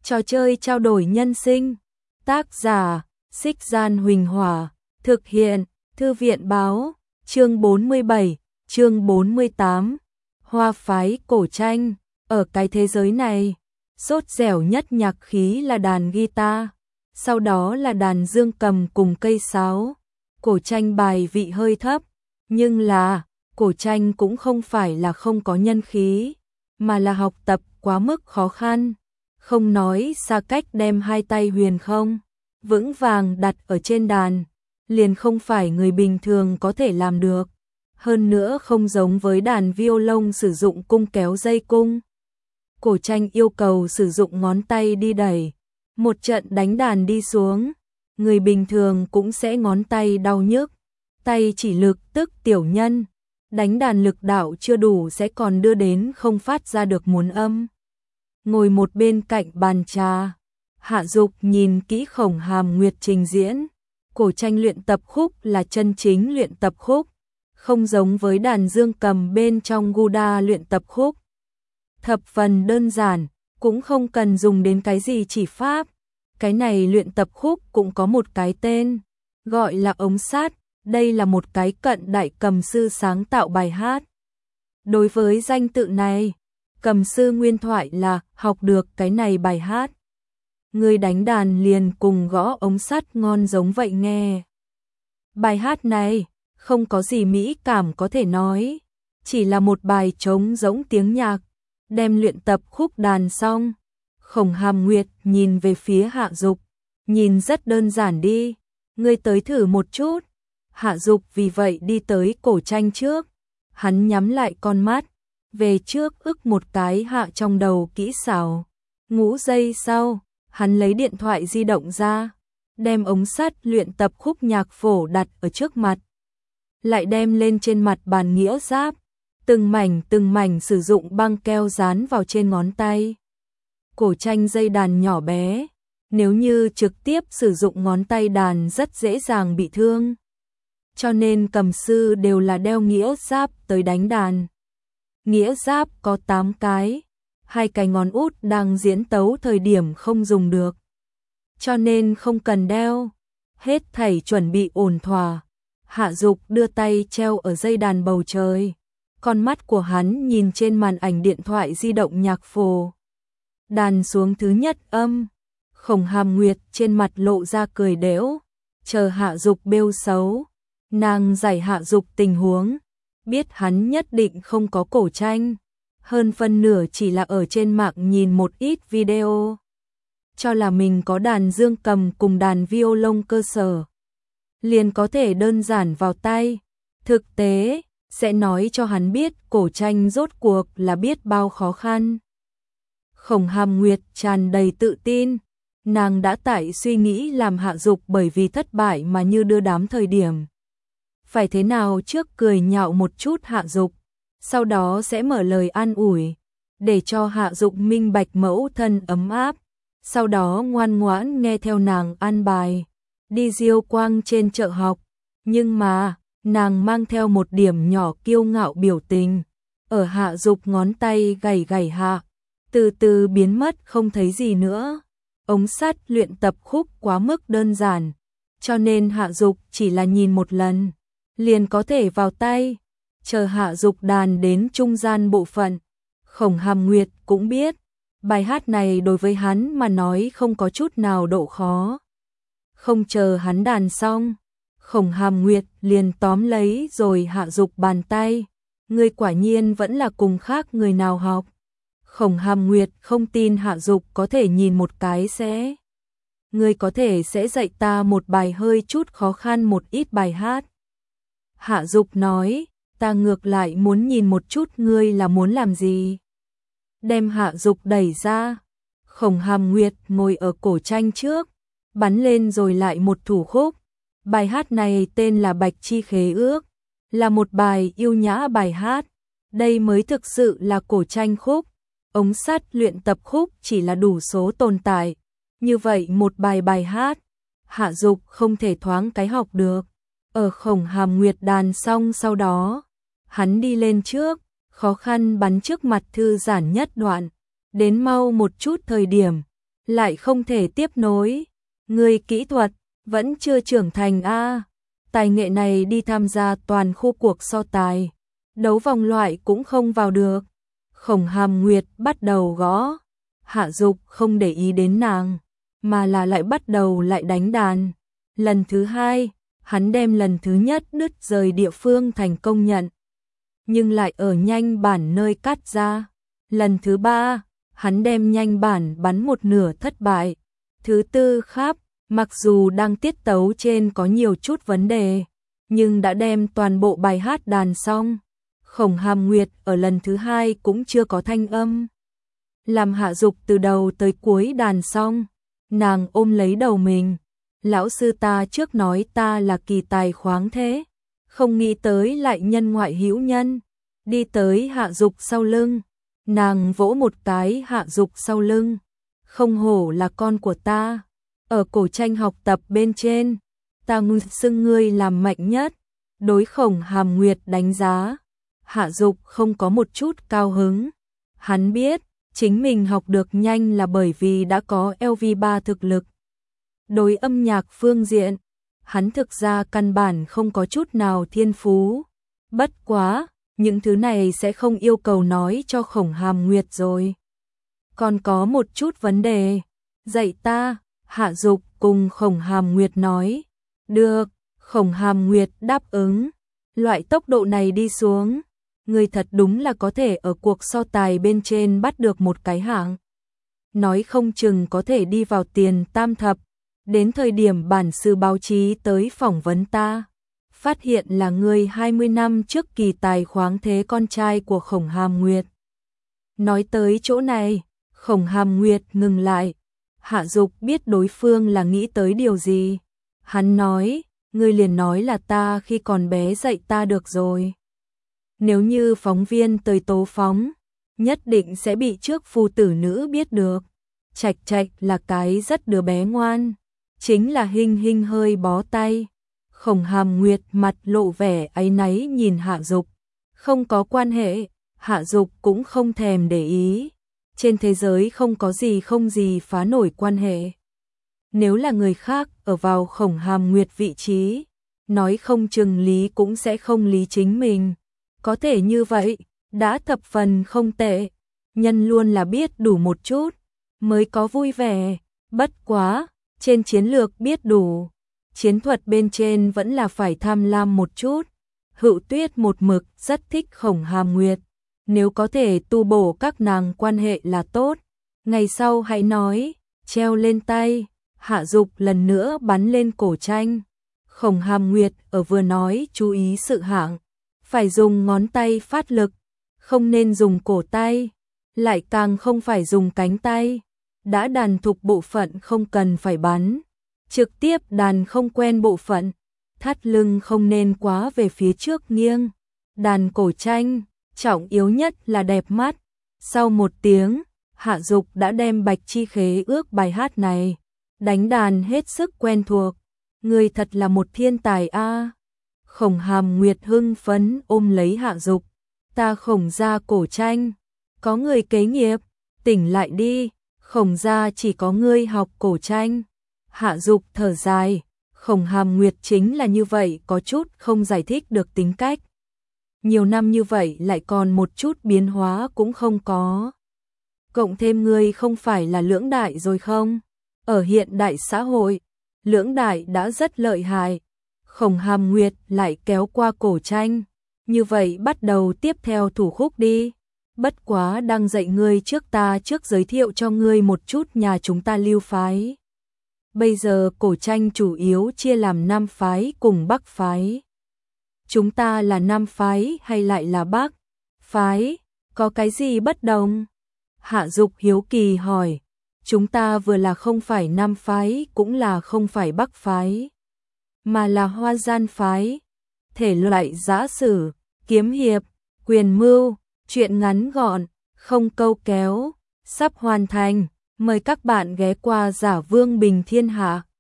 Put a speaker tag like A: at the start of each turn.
A: Trò chơi trao đổi nhân sinh. Tác giả: Xích Gian Huỳnh Hỏa. Thực hiện: Thư viện Báo. Chương 47, chương 48. Hoa phái cổ tranh. Ở cái thế giới này, sốt dẻo nhất nhạc khí là đàn guitar, sau đó là đàn dương cầm cùng cây sáo. Cổ tranh bài vị hơi thấp, nhưng là cổ tranh cũng không phải là không có nhân khí, mà là học tập quá mức khó khăn. Không nói xa cách đem hai tay huyền không vững vàng đặt ở trên đàn, liền không phải người bình thường có thể làm được. Hơn nữa không giống với đàn violon sử dụng cung kéo dây cung. Cổ tranh yêu cầu sử dụng ngón tay đi đẩy. Một trận đánh đàn đi xuống, người bình thường cũng sẽ ngón tay đau nhức. Tay chỉ lực tức tiểu nhân, đánh đàn lực đạo chưa đủ sẽ còn đưa đến không phát ra được muốn âm. Ngồi một bên cạnh bàn trà, Hạ Dục nhìn kỹ Khổng Hàm Nguyệt trình diễn. Cổ tranh luyện tập khúc là chân chính luyện tập khúc, không giống với đàn dương cầm bên trong Guda luyện tập khúc. Thập phần đơn giản, cũng không cần dùng đến cái gì chỉ pháp. Cái này luyện tập khúc cũng có một cái tên, gọi là ống sát. Đây là một cái cận đại cầm sư sáng tạo bài hát. Đối với danh tự này, cầm sư nguyên thoại là học được cái này bài hát, người đánh đàn liền cùng gõ ống sắt ngon giống vậy nghe. Bài hát này không có gì mỹ cảm có thể nói, chỉ là một bài trống rỗng tiếng nhạc. Đem luyện tập khúc đàn xong, Khổng Hàm Nguyệt nhìn về phía Hạ Dục, nhìn rất đơn giản đi, ngươi tới thử một chút. Hạ Dục vì vậy đi tới cổ tranh trước, hắn nhắm lại con mắt, về trước ức một cái hạ trong đầu kỹ xảo. Ngũ giây sau, hắn lấy điện thoại di động ra, đem ống sắt luyện tập khúc nhạc phổ đặt ở trước mặt, lại đem lên trên mặt bàn nghĩa giáp, từng mảnh sử dụng băng keo dán vào trên ngón tay. Cổ tranh dây đàn nhỏ bé, nếu như trực tiếp sử dụng ngón tay đàn rất dễ dàng bị thương, cho nên cầm sư đều là đeo nghĩa giáp tới đánh đàn. Nghĩa giáp có 8 cái, 2 cái ngón út đang diễn tấu thời điểm không dùng được, cho nên không cần đeo. Hết thảy chuẩn bị ổn thỏa, Hạ Dục đưa tay treo ở dây đàn bầu trời, con mắt của hắn nhìn trên màn ảnh điện thoại di động nhạc phổ. Đàn xuống thứ nhất âm, Khổng Hàm Nguyệt trên mặt lộ ra cười đễu, chờ Hạ Dục bêu xấu. Nàng giải Hạ Dục tình huống, biết hắn nhất định không có cổ tranh, hơn phân nửa chỉ là ở trên mạng nhìn một ít video, cho là mình có đàn dương cầm cùng đàn violon cơ sở, liền có thể đơn giản vào tay. Thực tế sẽ nói cho hắn biết cổ tranh rốt cuộc là biết bao khó khăn. Khổng Hàm Nguyệt tràn đầy tự tin, nàng đã tại suy nghĩ làm Hạ Dục bởi vì thất bại mà như đưa đám thời điểm. Phải thế nào trước cười nhạo một chút Hạ Dục, sau đó sẽ mở lời an ủi, để cho Hạ Dục minh bạch mẫu thân ấm áp, sau đó ngoan ngoãn nghe theo nàng an bài, đi diêu quang trên chợ học. Nhưng mà, nàng mang theo một điểm nhỏ kiêu ngạo biểu tình, ở Hạ Dục ngón tay gảy hạ, từ từ biến mất không thấy gì nữa. Ống sắt luyện tập khúc quá mức đơn giản, cho nên Hạ Dục chỉ là nhìn một lần liền có thể vào tay. Chờ Hạ Dục đàn đến trung gian bộ phận, Khổng Hàm Nguyệt cũng biết, bài hát này đối với hắn mà nói không có chút nào độ khó. Không chờ hắn đàn xong, Khổng Hàm Nguyệt liền tóm lấy rồi Hạ Dục bàn tay, ngươi quả nhiên vẫn là cùng khác người nào học. Khổng Hàm Nguyệt không tin Hạ Dục có thể nhìn một cái sẽ. Ngươi có thể sẽ dạy ta một bài hơi chút khó khăn một ít bài hát. Hạ Dục nói, ta ngược lại muốn nhìn một chút ngươi là muốn làm gì. Đem Hạ Dục đẩy ra, Khổng Hàm Nguyệt ngồi ở cổ tranh trước, bắn lên rồi lại một thủ khúc. Bài hát này tên là Bạch Chi Khế Ước, là một bài yêu nhã bài hát. Đây mới thực sự là cổ tranh khúc. Ống sắt luyện tập khúc chỉ là đủ số tồn tại. Như vậy một bài hát, Hạ Dục không thể thoáng cái học được. Ở Khổng Hàm Nguyệt đàn xong sau đó, hắn đi lên trước, khó khăn bắn trước mặt thư giãn nhất đoạn, đến mau một chút thời điểm, lại không thể tiếp nối. Người kỹ thuật vẫn chưa trưởng thành a. Tài nghệ này đi tham gia toàn khu cuộc so tài, đấu vòng loại cũng không vào được. Khổng Hàm Nguyệt bắt đầu gõ. Hạ Dục không để ý đến nàng, mà là lại bắt đầu lại đánh đàn. Lần thứ hai, hắn đem lần thứ nhất đứt rời địa phương thành công nhận, nhưng lại ở nhanh bản nơi cắt ra. Lần thứ ba, hắn đem nhanh bản bắn một nửa thất bại. Thứ tư khắp, mặc dù đang tiết tấu trên có nhiều chút vấn đề, nhưng đã đem toàn bộ bài hát đàn xong. Khổng Hàm Nguyệt ở lần thứ hai cũng chưa có thanh âm. Làm Hạ Dục từ đầu tới cuối đàn xong, nàng ôm lấy đầu mình. Lão sư ta trước nói ta là kỳ tài khoáng thế, không nghĩ tới lại nhân ngoại hữu nhân. Đi tới Hạ Dục sau lưng, nàng vỗ một cái Hạ Dục sau lưng. Không hổ là con của ta, ở cổ tranh học tập bên trên, ta xưng ngươi làm mạnh nhất. Đối Khổng Hàm Nguyệt đánh giá, Hạ Dục không có một chút cao hứng. Hắn biết, chính mình học được nhanh là bởi vì đã có LV3 thực lực. Đối âm nhạc phương diện, hắn thực ra căn bản không có chút nào thiên phú. Bất quá, những thứ này sẽ không yêu cầu nói cho Khổng Hàm Nguyệt rồi. Còn có một chút vấn đề, dạy ta. Hạ Dục cùng Khổng Hàm Nguyệt nói. Được, Khổng Hàm Nguyệt đáp ứng. Loại tốc độ này đi xuống, người thật đúng là có thể ở cuộc so tài bên trên bắt được một cái hạng. Nói không chừng có thể đi vào tiền tam thập. Đến thời điểm bản sự báo chí tới phỏng vấn ta, phát hiện là người 20 năm trước kỳ tài khoáng thế con trai của Khổng Hàm Nguyệt. Nói tới chỗ này, Khổng Hàm Nguyệt ngừng lại. Hạ Dục biết đối phương là nghĩ tới điều gì. Hắn nói, ngươi liền nói là ta khi còn bé dạy ta được rồi. Nếu như phóng viên tới tố phóng, nhất định sẽ bị trước phu tử nữ biết được. Trạch Trạch là cái rất đứa bé ngoan. Chính là Hinh Hinh hơi bó tay. Khổng Hàm Nguyệt mặt lộ vẻ áy náy nhìn Hạ Dục. Không có quan hệ, Hạ Dục cũng không thèm để ý. Trên thế giới không có gì không gì phá nổi quan hệ. Nếu là người khác ở vào Khổng Hàm Nguyệt vị trí, nói không chừng lý cũng sẽ không lý chính mình. Có thể như vậy, đã thập phần không tệ. Nhân luôn là biết đủ một chút, mới có vui vẻ. Bất quá, trên chiến lược biết đủ, chiến thuật bên trên vẫn là phải tham lam một chút. Hữu Tuyết một mực rất thích Khổng Hàm Nguyệt. Nếu có thể tu bổ các nàng quan hệ là tốt. Ngày sau hãy nói, treo lên tay. Hạ Dục lần nữa bắn lên cổ tranh. Khổng Hàm Nguyệt ở vừa nói chú ý sự hạng. Phải dùng ngón tay phát lực, không nên dùng cổ tay, lại càng không phải dùng cánh tay. Đã đàn thục bộ phận không cần phải bắn, trực tiếp đàn không quen bộ phận. Thắt lưng không nên quá về phía trước nghiêng. Đàn cổ tranh, trọng yếu nhất là đẹp mắt. Sau một tiếng, Hạ Dục đã đem Bạch Chi Khế ước bài hát này, đánh đàn hết sức quen thuộc. Người thật là một thiên tài a. Khổng Hàm Nguyệt hưng phấn ôm lấy Hạ Dục. Ta Khổng gia cổ tranh, có người kế nghiệp, tỉnh lại đi. Khổng gia chỉ có ngươi học cổ tranh. Hạ Dục thở dài. Khổng Hàm Nguyệt chính là như vậy, có chút không giải thích được tính cách. Nhiều năm như vậy lại còn một chút biến hóa cũng không có. Cộng thêm ngươi không phải là lưỡng đại rồi không? Ở hiện đại xã hội, lưỡng đại đã rất lợi hại. Khổng Hàm Nguyệt lại kéo qua cổ tranh. Như vậy bắt đầu tiếp theo thủ khúc đi. Bất quá đang dạy ngươi trước, ta trước giới thiệu cho ngươi một chút nhà chúng ta Lưu phái. Bây giờ cổ tranh chủ yếu chia làm Nam phái cùng Bắc phái. Chúng ta là Nam phái hay lại là Bắc phái? Có cái gì bất đồng? Hạ Dục hiếu kỳ hỏi. Chúng ta vừa là không phải Nam phái cũng là không phải Bắc phái, mà là Hoa Gian phái. Thể loại giã sử, kiếm hiệp, quyền mưu, truyện ngắn gọn, không câu kéo, sắp hoàn thành. Mời các bạn ghé qua Giả Vương Bình Thiên Hạ.